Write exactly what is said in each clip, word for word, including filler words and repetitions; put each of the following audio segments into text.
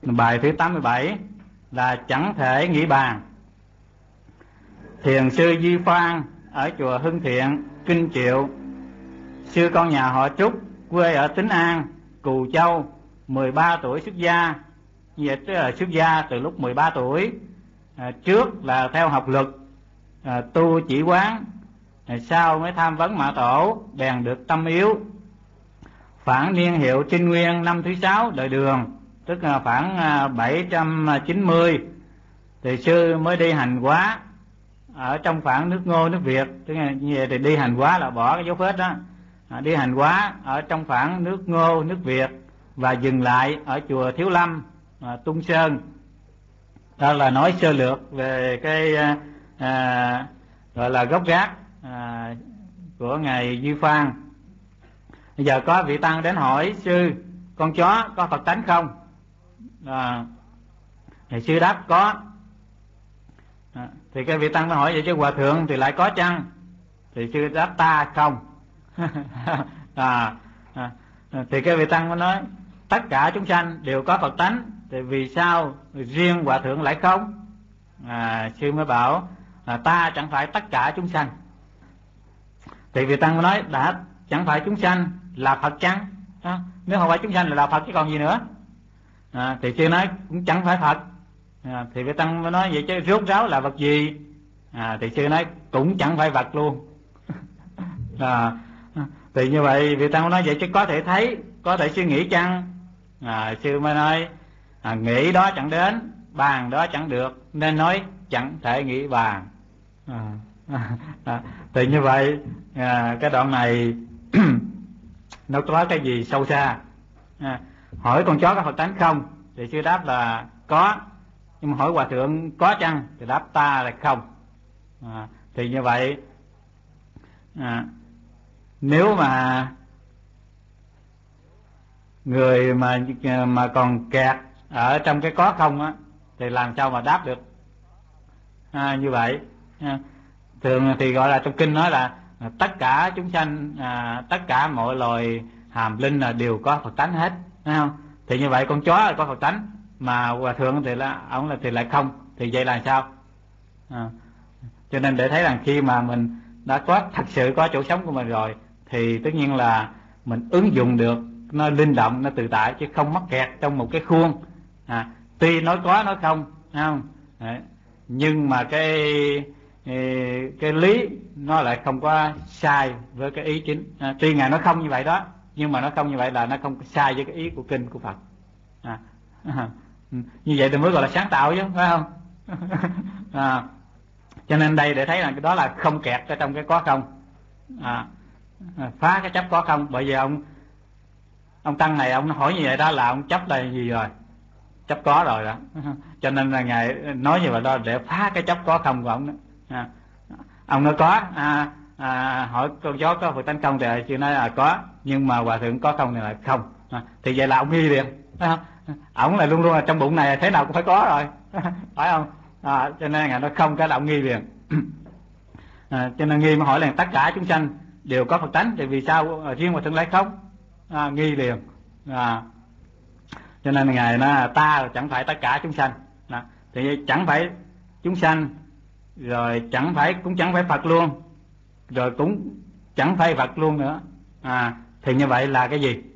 Bài thứ tám mươi bảy là chẳng thể nghĩ bàn. Thiền sư Di Phan ở chùa Hưng Thiện, Kinh Triệu, sư con nhà họ Trúc, quê ở Tín An, Cù Châu, mười ba tuổi xuất gia. Như vậy tức là xuất gia từ lúc mười ba tuổi. À, trước là theo học luật, à, tu chỉ quán, à, sau mới tham vấn Mã Tổ, bèn được tâm yếu. Phản niên hiệu Trinh Nguyên năm thứ sáu đời Đường, tức là khoảng bảy trăm chín mươi, thì sư mới đi hành hóa ở trong khoảng nước Ngô, nước Việt. Tức là như vậy thì đi hành hóa là bỏ cái dấu phết đó, à, đi hành hóa ở trong khoảng nước Ngô, nước Việt, và dừng lại ở chùa Thiếu Lâm, à, Tung Sơn. Đó là nói sơ lược về cái à, gọi là gốc gác à, của ngài Di Phan. Bây giờ có vị tăng đến hỏi sư: con chó có Phật tánh không? À, thì sư đáp có. À, thì cái vị tăng mới hỏi vậy chứ hòa thượng thì lại có chăng? Thì sư đáp ta không. à, à, thì cái vị tăng mới nói tất cả chúng sanh đều có Phật tánh, thì vì sao riêng hòa thượng lại không? À, sư mới bảo à, ta chẳng phải tất cả chúng sanh. Thì vị tăng mới nói đã chẳng phải chúng sanh là Phật chăng? À, nếu không phải chúng sanh là, là Phật chứ còn gì nữa. À, thì sư nói cũng chẳng phải Phật. À, thì vị tăng mới nói vậy chứ rốt ráo là vật gì? À, thì sư nói cũng chẳng phải vật luôn. À, thì như vậy vị tăng mới nói vậy chứ có thể thấy, có thể suy nghĩ chăng? À, sư mới nói à, nghĩ đó chẳng đến, bàn đó chẳng được, nên nói chẳng thể nghĩ bàn. À, à, thì như vậy à, cái đoạn này nó có cái gì sâu xa. À, hỏi con chó có Phật tánh không? Thì sư đáp là có. Nhưng mà hỏi hòa thượng có chăng? Thì đáp ta là không. À, thì như vậy à, nếu mà người mà mà còn kẹt ở trong cái có không á, thì làm sao mà đáp được à, như vậy. À, thường thì gọi là trong kinh nói là à, tất cả chúng sanh, à, tất cả mọi loài hàm linh là đều có Phật tánh hết, thấy không? Thì như vậy con chó là có Phật tánh, mà hòa thượng thì là ông là thì lại không, thì vậy là sao? À, cho nên để thấy rằng khi mà mình đã có thật sự có chỗ sống của mình rồi, thì tất nhiên là mình ứng dụng được, nó linh động, nó tự tại, chứ không mắc kẹt trong một cái khuôn. À, tuy nói có nói không, thấy không? Đấy. Nhưng mà cái cái lý nó lại không có sai với cái ý chính. À, tuy ngài nói không như vậy đó, nhưng mà nó không như vậy là nó không sai với cái ý của kinh của Phật. À, à, như vậy thì mới gọi là sáng tạo chứ, phải không? À, cho nên đây để thấy là cái đó là không kẹt ở trong cái có không. À, phá cái chấp có không. Bởi vì ông ông tăng này ông hỏi như vậy đó là ông chấp là gì rồi? Chấp có rồi đó. Cho nên là ngài nói như vậy đó để phá cái chấp có không của ông đó. À, ông nói có, à, à, hỏi con chó có Phật tánh không? Thì chưa nói là có, nhưng mà hòa thượng có không thì là không. À, thì vậy là ông nghi liền, phải không? Ông là luôn luôn là trong bụng này thế nào cũng phải có rồi, phải không? À, cho nên ngài nói không, cái là ông nghi liền. À, cho nên nghi mà hỏi là tất cả chúng sanh đều có Phật tánh, thì vì sao riêng hòa thượng lại không? À, nghi liền. À, cho nên ngài nói ta chẳng phải tất cả chúng sanh. À, thì chẳng phải chúng sanh, rồi chẳng phải, cũng chẳng phải Phật luôn, rồi cũng chẳng phải Phật luôn nữa. À, thì như vậy là cái gì?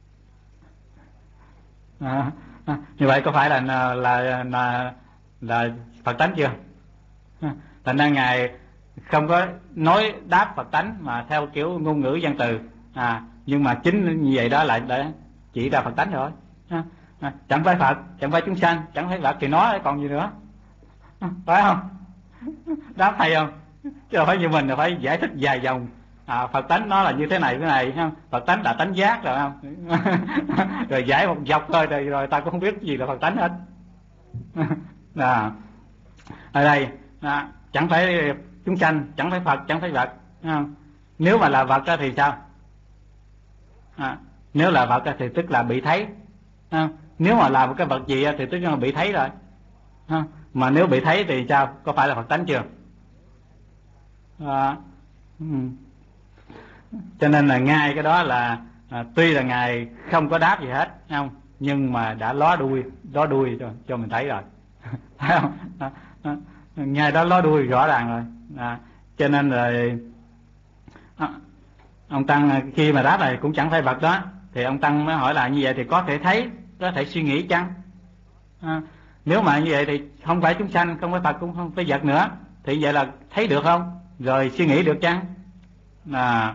À, à, như vậy có phải là là là là, là Phật tánh chưa? À, thành ra ngài không có nói đáp Phật tánh mà theo kiểu ngôn ngữ văn từ. À, nhưng mà chính như vậy đó lại để chỉ ra Phật tánh rồi. À, à, chẳng phải Phật, chẳng phải chúng sanh, chẳng phải Phật thì nó còn gì nữa, à, phải không? Đáp hay không? Chứ đâu phải như mình là phải giải thích dài dòng. À, Phật tánh nó là như thế này thế này, không? Phật tánh là tánh giác rồi, không? Rồi giải một dọc thôi rồi, rồi ta cũng không biết gì là Phật tánh hết. À, ở đây à, chẳng phải chúng sanh, chẳng phải Phật, chẳng phải vật, không? Nếu mà là vật thì sao? À, nếu là vật thì tức là bị thấy, không? Nếu mà là một cái vật gì thì tức là bị thấy rồi, không? Mà nếu bị thấy thì sao? Có phải là Phật tánh chưa? À, ừ. Cho nên là ngay cái đó là à, tuy là ngài không có đáp gì hết, không? nhưng mà đã ló đuôi ló đuôi cho, cho mình thấy rồi. Thấy không? À, à, ngay đó ló đuôi rõ ràng rồi. À, cho nên rồi à, ông Tăng khi mà đáp này cũng chẳng phải vật đó, thì ông Tăng mới hỏi là như vậy thì có thể thấy, có thể suy nghĩ chăng? À, nếu mà như vậy thì không phải chúng sanh, không phải Phật, cũng không phải vật nữa, thì vậy là thấy được không? Rồi suy nghĩ được chăng? À,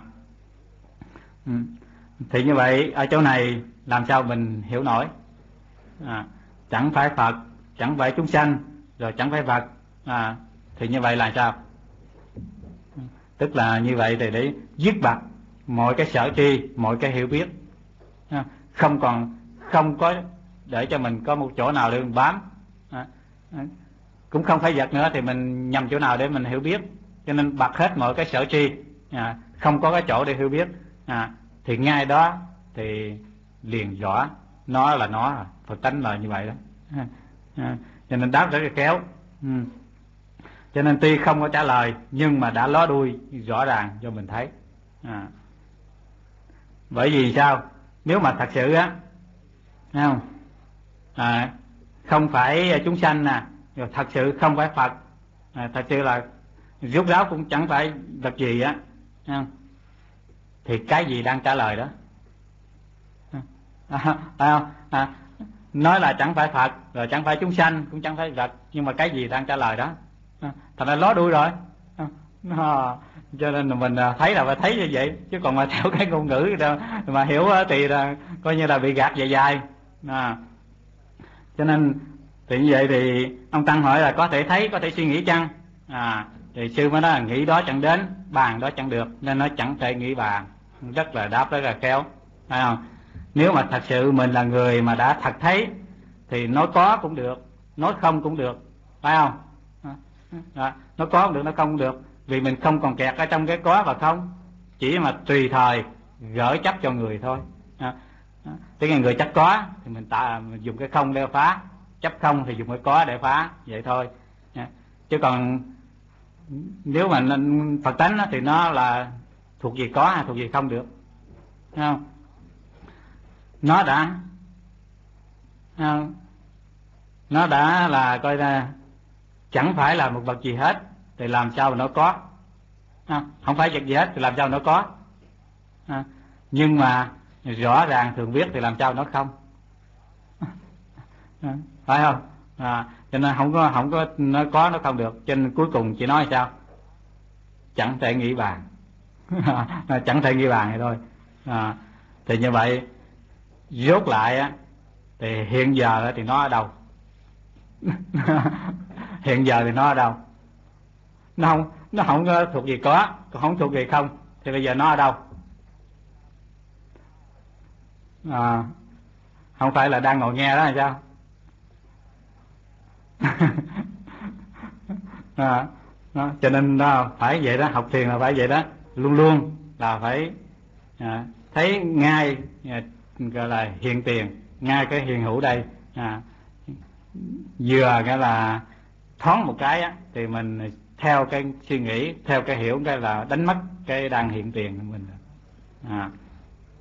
thì như vậy ở chỗ này làm sao mình hiểu nổi? À, chẳng phải Phật, chẳng phải chúng sanh, rồi chẳng phải vật, à, thì như vậy là sao? Tức là như vậy thì để dứt bặt mọi cái sở tri, mọi cái hiểu biết, không còn, không có để cho mình có một chỗ nào để mình bám, à, cũng không phải vật nữa thì mình nhằm chỗ nào để mình hiểu biết. Cho nên bặt hết mọi cái sở tri, à, không có cái chỗ để hiểu biết, à, thì ngay đó thì liền rõ nó là nó, Phật tánh là như vậy đó. À, à, cho nên đáp rất là khéo. Ừ. Cho nên tuy không có trả lời nhưng mà đã ló đuôi rõ ràng cho mình thấy. À. Bởi vì sao? Nếu mà thật sự á, không, à, không phải chúng sanh nè, rồi thật sự không phải Phật, à, thật sự là rốt ráo cũng chẳng phải vật gì á, không? Thì cái gì đang trả lời đó? À, à, à, nói là chẳng phải Phật, rồi chẳng phải chúng sanh, cũng chẳng phải vật, nhưng mà cái gì đang trả lời đó? À, thành ra ló đuôi rồi. À, à, cho nên là mình thấy là phải thấy như vậy, chứ còn mà theo cái ngôn ngữ đó, mà hiểu thì là coi như là bị gạt dài dài. À, cho nên thì như vậy thì ông Tăng hỏi là có thể thấy, có thể suy nghĩ chăng? À, thì sư mới nói là nghĩ đó chẳng đến, bàn đó chẳng được, nên nó chẳng thể nghĩ bàn. Rất là đáp rất là khéo, phải không? Nếu mà thật sự mình là người mà đã thật thấy thì nói có cũng được, nói không cũng được, phải không? À, nó có cũng được, nó không cũng được, vì mình không còn kẹt ở trong cái có và không, chỉ mà tùy thời gỡ chấp cho người thôi. À, tức là người chấp có thì mình, ta, mình dùng cái không để phá, chấp không thì dùng cái có để phá, vậy thôi. À, chứ còn nếu mà Phật tánh thì nó là thuộc về có hay thuộc về không được, thấy không? Nó đã không? Nó đã là coi ra chẳng phải là một vật gì hết thì làm sao mà nó có? À, không phải vật gì hết thì làm sao nó có? À, nhưng mà rõ ràng thường biết thì làm sao nó không? À, phải không? À, cho nên không có không có nó có nó không được, cho nên cuối cùng chỉ nói sao? Chẳng thể nghĩ bàn. Chẳng thể nghĩ bàn vậy thôi. À, thì như vậy rốt lại á, thì hiện giờ thì nó ở đâu? Hiện giờ thì nó ở đâu? Nó không, nó không thuộc về có, còn không thuộc về không, thì bây giờ nó ở đâu? À, không phải là đang ngồi nghe đó hay sao? À, đó, cho nên đó, phải vậy đó, học thiền là phải vậy đó, luôn luôn là phải à, thấy ngay, à, gọi là hiện tiền, ngay cái hiện hữu đây. À, vừa cái là thoáng một cái á, thì mình theo cái suy nghĩ, theo cái hiểu cái là đánh mất cái đang hiện tiền của mình. À,